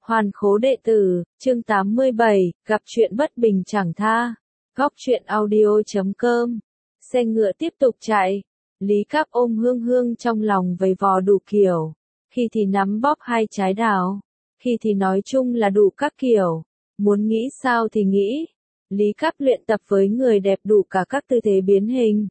Hoàn khố đệ tử, chương 87, gặp chuyện bất bình chẳng tha. Góc truyện audio.com. Xe ngựa tiếp tục chạy. Lý Cáp ôm Hương Hương trong lòng vầy vò đủ kiểu. Khi thì nắm bóp hai trái đào. Khi thì nói chung là đủ các kiểu. Muốn nghĩ sao thì nghĩ. Lý Cáp luyện tập với người đẹp đủ cả các tư thế biến hình.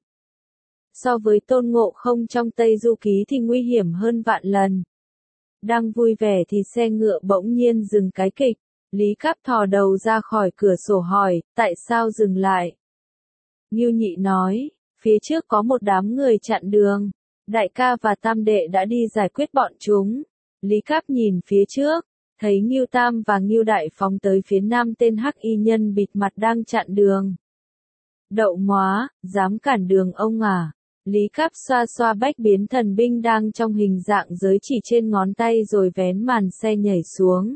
So với Tôn Ngộ Không trong Tây Du Ký thì nguy hiểm hơn vạn lần. Đang vui vẻ thì xe ngựa bỗng nhiên dừng cái kịch. Lý Cáp thò đầu ra khỏi cửa sổ hỏi, tại sao dừng lại? Ngưu Nhị nói, phía trước có một đám người chặn đường. Đại ca và Tam đệ đã đi giải quyết bọn chúng. Lý Cáp nhìn phía trước, thấy Ngưu Tam và Ngưu Đại phóng tới phía nam tên hắc y nhân bịt mặt đang chặn đường. Đậu móa, dám cản đường ông à? Lý Cáp xoa xoa bách biến thần binh đang trong hình dạng giới chỉ trên ngón tay rồi vén màn xe nhảy xuống.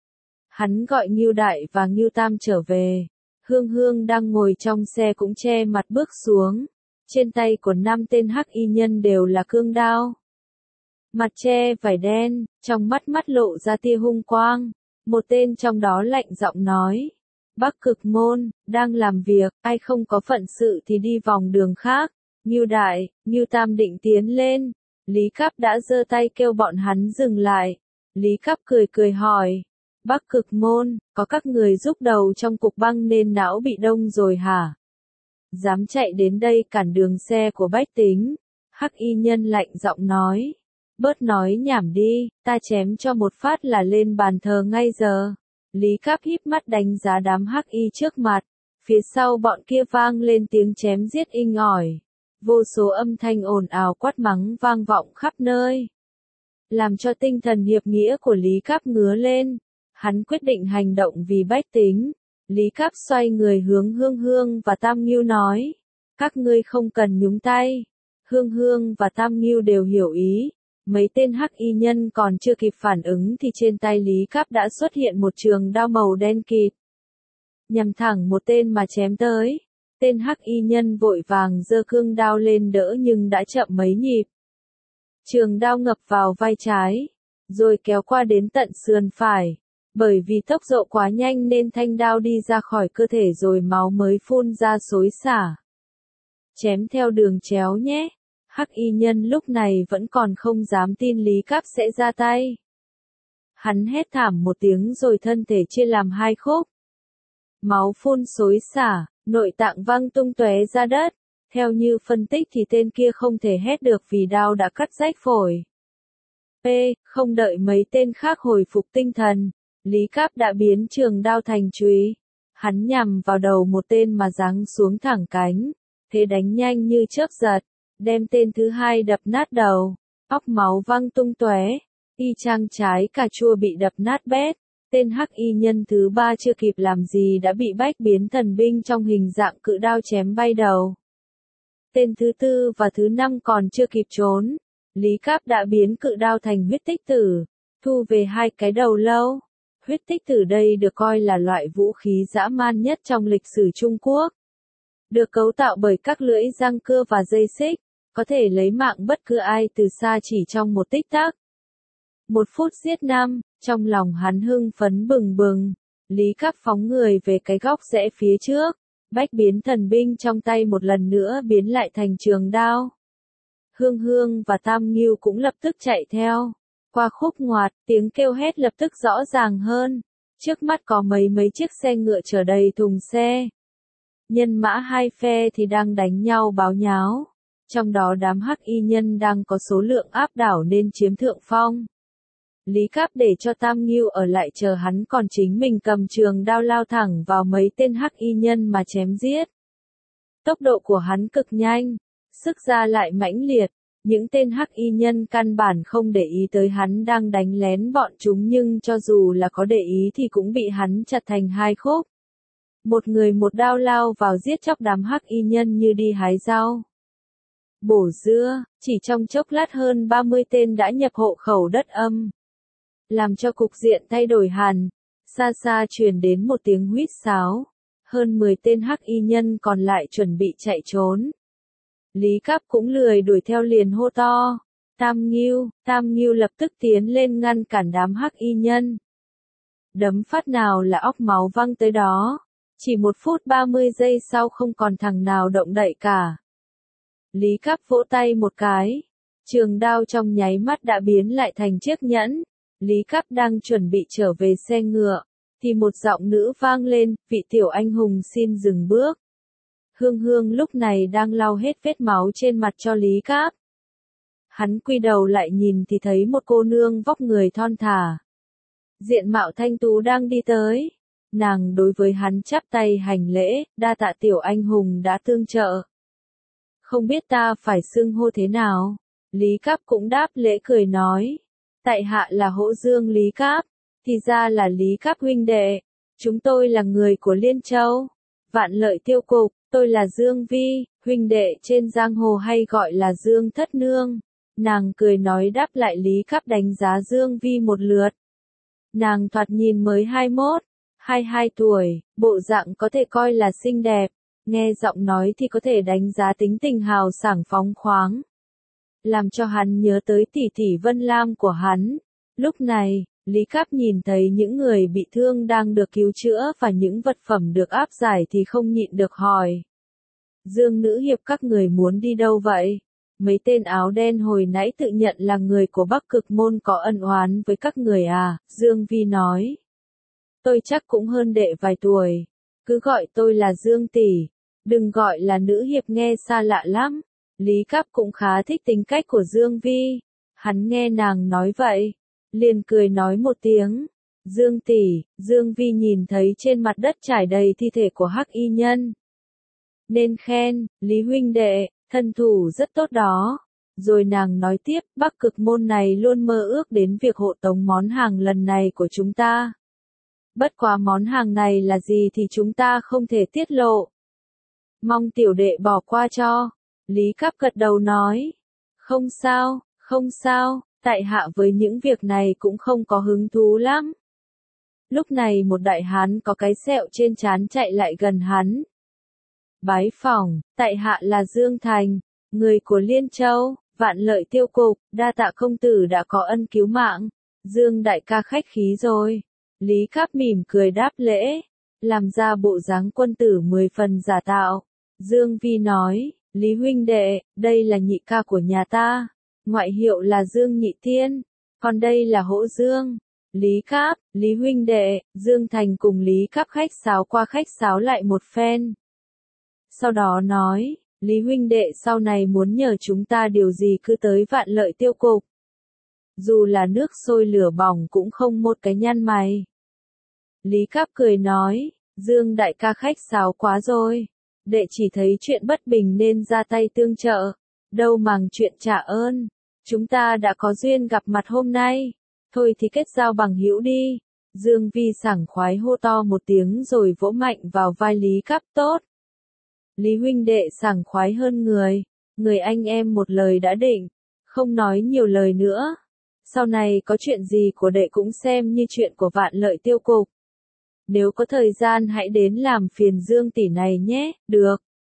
Hắn gọi Ngưu Đại và Ngưu Tam trở về. Hương Hương đang ngồi trong xe cũng che mặt bước xuống. Trên tay của 5 tên hắc y nhân đều là cương đao. Mặt che vải đen, trong mắt lộ ra tia hung quang. Một tên trong đó lạnh giọng nói. Bắc Cực Môn, đang làm việc, ai không có phận sự thì đi vòng đường khác. Ngưu Đại, Ngưu Tam định tiến lên. Lý Cáp đã giơ tay kêu bọn hắn dừng lại. Lý Cáp cười hỏi. Bắc Cực Môn, có các người giúp đầu trong cục băng nên não bị đông rồi hả? Dám chạy đến đây cản đường xe của bách tính. Hắc y nhân lạnh giọng nói. Bớt nói nhảm đi, ta chém cho một phát là lên bàn thờ ngay giờ. Lý Cáp híp mắt đánh giá đám hắc y trước mặt. Phía sau bọn kia vang lên tiếng chém giết inh ỏi. Vô số âm thanh ồn ào quát mắng vang vọng khắp nơi. Làm cho tinh thần hiệp nghĩa của Lý Cáp ngứa lên. Hắn quyết định hành động vì bách tính. Lý Cáp xoay người hướng Hương Hương và Tam Ngưu nói. Các ngươi không cần nhúng tay. Hương Hương và Tam Ngưu đều hiểu ý. Mấy tên hắc y nhân còn chưa kịp phản ứng thì trên tay Lý Cáp đã xuất hiện một trường đao màu đen kịt. Nhằm thẳng một tên mà chém tới. Tên hắc y nhân vội vàng giơ cương đao lên đỡ nhưng đã chậm mấy nhịp. Trường đao ngập vào vai trái, rồi kéo qua đến tận sườn phải. Bởi vì tốc độ quá nhanh nên thanh đao đi ra khỏi cơ thể rồi máu mới phun ra xối xả. Chém theo đường chéo nhé. Hắc y nhân lúc này vẫn còn không dám tin Lý Cáp sẽ ra tay. Hắn hét thảm một tiếng rồi thân thể chia làm hai khúc. Máu phun xối xả. Nội tạng văng tung tóe ra đất. Theo như phân tích thì tên kia không thể hét được vì đao đã cắt rách phổi. Không đợi mấy tên khác hồi phục tinh thần, Lý Cáp đã biến trường đao thành chùy. Hắn nhằm vào đầu một tên mà giáng xuống thẳng cánh. Thế đánh nhanh như chớp giật, đem tên thứ hai đập nát đầu. Óc máu văng tung tóe. Y chang trái cà chua bị đập nát bét. Tên hắc y nhân thứ ba chưa kịp làm gì đã bị bách biến thần binh trong hình dạng cự đao chém bay đầu. Tên thứ tư và thứ năm còn chưa kịp trốn. Lý Cáp đã biến cự đao thành huyết tích tử, thu về hai cái đầu lâu. Huyết tích tử đây được coi là loại vũ khí dã man nhất trong lịch sử Trung Quốc. Được cấu tạo bởi các lưỡi răng cưa và dây xích, có thể lấy mạng bất cứ ai từ xa chỉ trong một tích tắc. 1 phút giết 5, trong lòng hắn hưng phấn bừng bừng. Lý Cáp phóng người về cái góc rẽ phía trước. Bách biến thần binh trong tay một lần nữa biến lại thành trường đao. Hương Hương và Tam Ngưu cũng lập tức chạy theo. Qua khúc ngoặt, tiếng kêu hét lập tức rõ ràng hơn. Trước mắt có mấy chiếc xe ngựa chở đầy thùng xe. Nhân mã hai phe thì đang đánh nhau báo nháo. Trong đó đám hắc y nhân đang có số lượng áp đảo nên chiếm thượng phong. Lý Cáp để cho Tam Ngưu ở lại chờ hắn còn chính mình cầm trường đao lao thẳng vào mấy tên hắc y nhân mà chém giết. Tốc độ của hắn cực nhanh, sức ra lại mãnh liệt, những tên hắc y nhân căn bản không để ý tới hắn đang đánh lén bọn chúng nhưng cho dù là có để ý thì cũng bị hắn chặt thành hai khúc. Một người một đao lao vào giết chóc đám hắc y nhân như đi hái rau. Bổ dưa, chỉ trong chốc lát hơn 30 tên đã nhập hộ khẩu đất âm. Làm cho cục diện thay đổi hẳn, xa xa truyền đến một tiếng huýt sáo. Hơn 10 tên hắc y nhân còn lại chuẩn bị chạy trốn. Lý Cáp cũng lười đuổi theo liền hô to. Tam Ngưu lập tức tiến lên ngăn cản đám hắc y nhân. đấm phát nào là óc máu văng tới đó. Chỉ 1 phút 30 giây sau không còn thằng nào động đậy cả. Lý Cáp vỗ tay một cái. Trường đao trong nháy mắt đã biến lại thành chiếc nhẫn. Lý Cáp đang chuẩn bị trở về xe ngựa. Thì một giọng nữ vang lên, vị tiểu anh hùng xin dừng bước. Hương Hương lúc này đang lau hết vết máu trên mặt cho Lý Cáp. Hắn quy đầu lại nhìn thì thấy một cô nương vóc người thon thả. Diện mạo thanh tú đang đi tới. Nàng đối với hắn chắp tay hành lễ, đa tạ tiểu anh hùng đã tương trợ. Không biết ta phải xưng hô thế nào? Lý Cáp cũng đáp lễ cười nói. Tại hạ là Hỗ Dương Lý Cáp, thì ra là Lý Cáp huynh đệ. Chúng tôi là người của Liên Châu. Vạn Lợi Tiêu Cục, tôi là Dương Vi, huynh đệ trên giang hồ hay gọi là Dương Thất Nương. Nàng cười nói đáp lại Lý Cáp đánh giá Dương Vi một lượt. Nàng thoạt nhìn mới 21, 22 tuổi, bộ dạng có thể coi là xinh đẹp, nghe giọng nói thì có thể đánh giá tính tình hào sảng phóng khoáng. Làm cho hắn nhớ tới tỷ tỷ Vân Lam của hắn. Lúc này, Lý Cáp nhìn thấy những người bị thương đang được cứu chữa và những vật phẩm được áp giải thì không nhịn được hỏi. Dương nữ hiệp các người muốn đi đâu vậy? Mấy tên áo đen hồi nãy tự nhận là người của Bắc Cực Môn có ân oán với các người à? Dương Vi nói. Tôi chắc cũng hơn đệ vài tuổi. Cứ gọi tôi là Dương tỷ. Đừng gọi là nữ hiệp nghe xa lạ lắm. Lý Cáp cũng khá thích tính cách của Dương Vi. Hắn nghe nàng nói vậy. Liền cười nói một tiếng. Dương tỷ, Dương Vi nhìn thấy trên mặt đất trải đầy thi thể của Hắc Y Nhân. Nên khen, Lý huynh đệ, thân thủ rất tốt đó. Rồi nàng nói tiếp, Bắc Cực Môn này luôn mơ ước đến việc hộ tống món hàng lần này của chúng ta. Bất quá món hàng này là gì thì chúng ta không thể tiết lộ. Mong tiểu đệ bỏ qua cho. Lý Cáp gật đầu nói. Không sao, không sao, tại hạ với những việc này cũng không có hứng thú lắm. Lúc này một đại hán có cái sẹo trên trán chạy lại gần hắn. Bái phỏng, tại hạ là Dương Thành, người của Liên Châu, Vạn Lợi Tiêu Cục, đa tạ công tử đã có ân cứu mạng. Dương đại ca khách khí rồi. Lý Cáp mỉm cười đáp lễ, làm ra bộ dáng quân tử 10 phần giả tạo. Dương Vi nói, Lý huynh đệ, đây là nhị ca của nhà ta, ngoại hiệu là Dương Nhị Tiên, còn đây là Hỗ Dương. Lý Cáp, Lý huynh đệ, Dương Thành cùng Lý Cáp khách sáo qua khách sáo lại một phen. Sau đó nói, Lý huynh đệ sau này muốn nhờ chúng ta điều gì cứ tới Vạn Lợi Tiêu Cục. Dù là nước sôi lửa bỏng cũng không một cái nhăn mày. Lý Cáp cười nói, Dương đại ca khách sáo quá rồi. Đệ chỉ thấy chuyện bất bình nên ra tay tương trợ. Đâu màng chuyện trả ơn. Chúng ta đã có duyên gặp mặt hôm nay. Thôi thì kết giao bằng hữu đi. Dương Vi sảng khoái hô to một tiếng rồi vỗ mạnh vào vai Lý Cáp tốt. Lý huynh đệ sảng khoái hơn người. Người anh em một lời đã định. Không nói nhiều lời nữa. Sau này có chuyện gì của đệ cũng xem như chuyện của Vạn Lợi Tiêu Cục. Nếu có thời gian hãy đến làm phiền Dương tỷ này nhé, được.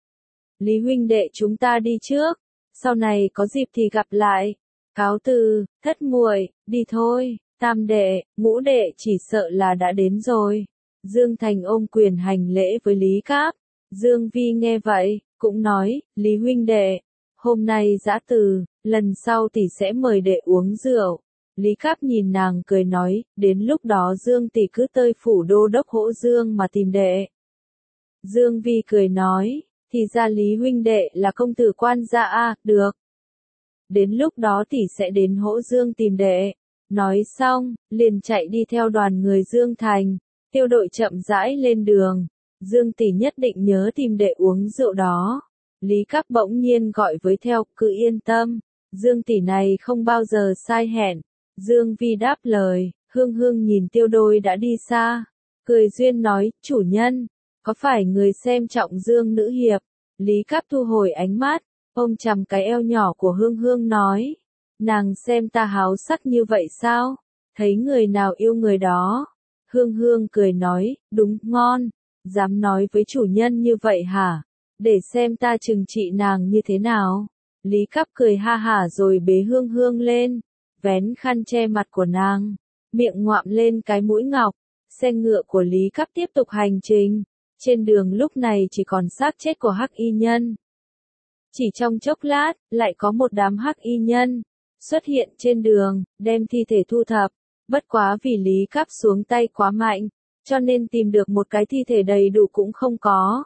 Lý huynh đệ chúng ta đi trước, sau này có dịp thì gặp lại. Cáo từ, thất muội, đi thôi, tam đệ, ngũ đệ chỉ sợ là đã đến rồi. Dương Thành ôm quyền hành lễ với Lý Cáp. Dương Vi nghe vậy, cũng nói, Lý huynh đệ, hôm nay giã từ, lần sau tỷ sẽ mời đệ uống rượu. Lý Cáp nhìn nàng cười nói, đến lúc đó Dương tỷ cứ tới phủ đô đốc Hỗ Dương mà tìm đệ. Dương Vi cười nói, thì ra Lý huynh đệ là công tử quan gia a, được. Đến lúc đó tỷ sẽ đến Hỗ Dương tìm đệ. Nói xong, liền chạy đi theo đoàn người Dương Thành, tiêu đội chậm rãi lên đường. Dương tỷ nhất định nhớ tìm đệ uống rượu đó. Lý Cáp bỗng nhiên gọi với theo, cứ yên tâm, Dương tỷ này không bao giờ sai hẹn. Dương Vi đáp lời, Hương Hương nhìn tiêu đôi đã đi xa. Cười duyên nói, chủ nhân, có phải người xem trọng Dương nữ hiệp? Lý Cáp thu hồi ánh mắt, ôm chầm cái eo nhỏ của Hương Hương nói. Nàng xem ta háo sắc như vậy sao? Thấy người nào yêu người đó. Hương Hương cười nói, đúng, ngon. Dám nói với chủ nhân như vậy hả? Để xem ta trừng trị nàng như thế nào. Lý Cáp cười ha hả rồi bế Hương Hương lên. Vén khăn che mặt của nàng, miệng ngoạm lên cái mũi ngọc, Xe ngựa của Lý Cáp tiếp tục hành trình. Trên đường lúc này chỉ còn xác chết của Hắc Y Nhân. Chỉ trong chốc lát, lại có một đám Hắc Y Nhân xuất hiện trên đường, đem thi thể thu thập. Bất quá vì Lý Cáp xuống tay quá mạnh, cho nên tìm được một cái thi thể đầy đủ cũng không có.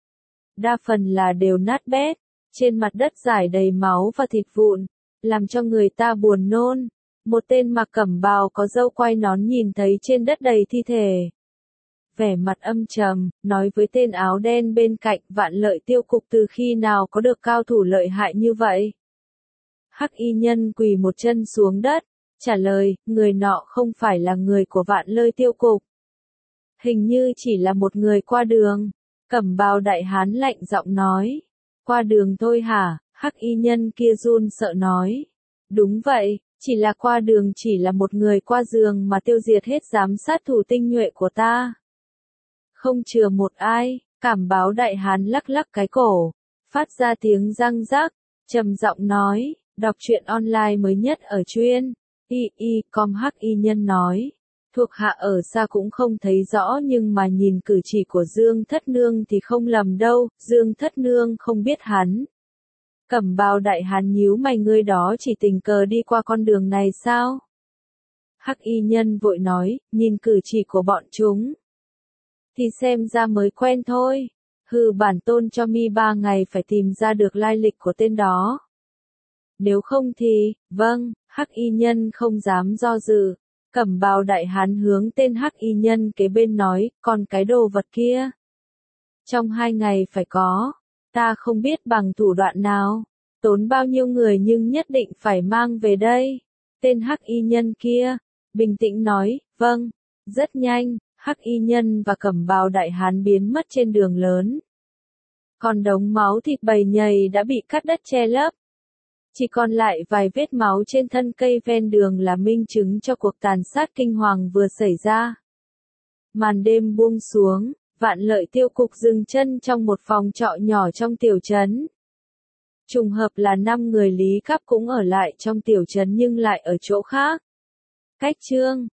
Đa phần là đều nát bét, trên mặt đất rải đầy máu và thịt vụn, làm cho người ta buồn nôn. Một tên mặc cẩm bào có râu quai nón nhìn thấy trên đất đầy thi thể. Vẻ mặt âm trầm, nói với tên áo đen bên cạnh, Vạn Lợi Tiêu Cục từ khi nào có được cao thủ lợi hại như vậy? Hắc Y Nhân quỳ một chân xuống đất, trả lời, người nọ không phải là người của Vạn Lợi Tiêu Cục. Hình như chỉ là một người qua đường. Cẩm bào đại hán lạnh giọng nói. Qua đường thôi hả? Hắc Y Nhân kia run sợ nói. Đúng vậy, chỉ là qua đường, chỉ là một người qua giường mà tiêu diệt hết giám sát thủ tinh nhuệ của ta. Không chừa một ai. Cẩm bào đại hán lắc lắc cái cổ, phát ra tiếng răng rắc, trầm giọng nói, đọc truyện online mới nhất ở truyện com. Hắc Y Nhân nói, thuộc hạ ở xa cũng không thấy rõ nhưng mà nhìn cử chỉ của Dương Thất Nương thì không lầm đâu, Dương Thất Nương không biết hắn. Cẩm bào đại hán nhíu mày, ngươi đó chỉ tình cờ đi qua con đường này sao? Hắc Y Nhân vội nói, nhìn cử chỉ của bọn chúng thì xem ra mới quen thôi. Hừ, bản tôn cho mi 3 ngày phải tìm ra được lai lịch của tên đó. Nếu không thì, vâng. Hắc Y Nhân không dám do dự. Cẩm bào đại hán hướng tên Hắc Y Nhân kế bên nói, còn cái đồ vật kia, trong 2 ngày phải có. Ta không biết bằng thủ đoạn nào, tốn bao nhiêu người nhưng nhất định phải mang về đây. Tên Hắc Y Nhân kia bình tĩnh nói, vâng. Rất nhanh, Hắc Y Nhân và cẩm bào đại hán biến mất trên đường lớn. Còn đống máu thịt bầy nhầy đã bị cắt đất che lấp. Chỉ còn lại vài vết máu trên thân cây ven đường là minh chứng cho cuộc tàn sát kinh hoàng vừa xảy ra. Màn đêm buông xuống, Vạn Lợi Tiêu Cục dừng chân trong một phòng trọ nhỏ trong tiểu trấn. Trùng hợp là 5 người Lý Cáp cũng ở lại trong tiểu trấn nhưng lại ở chỗ khác. Cách chương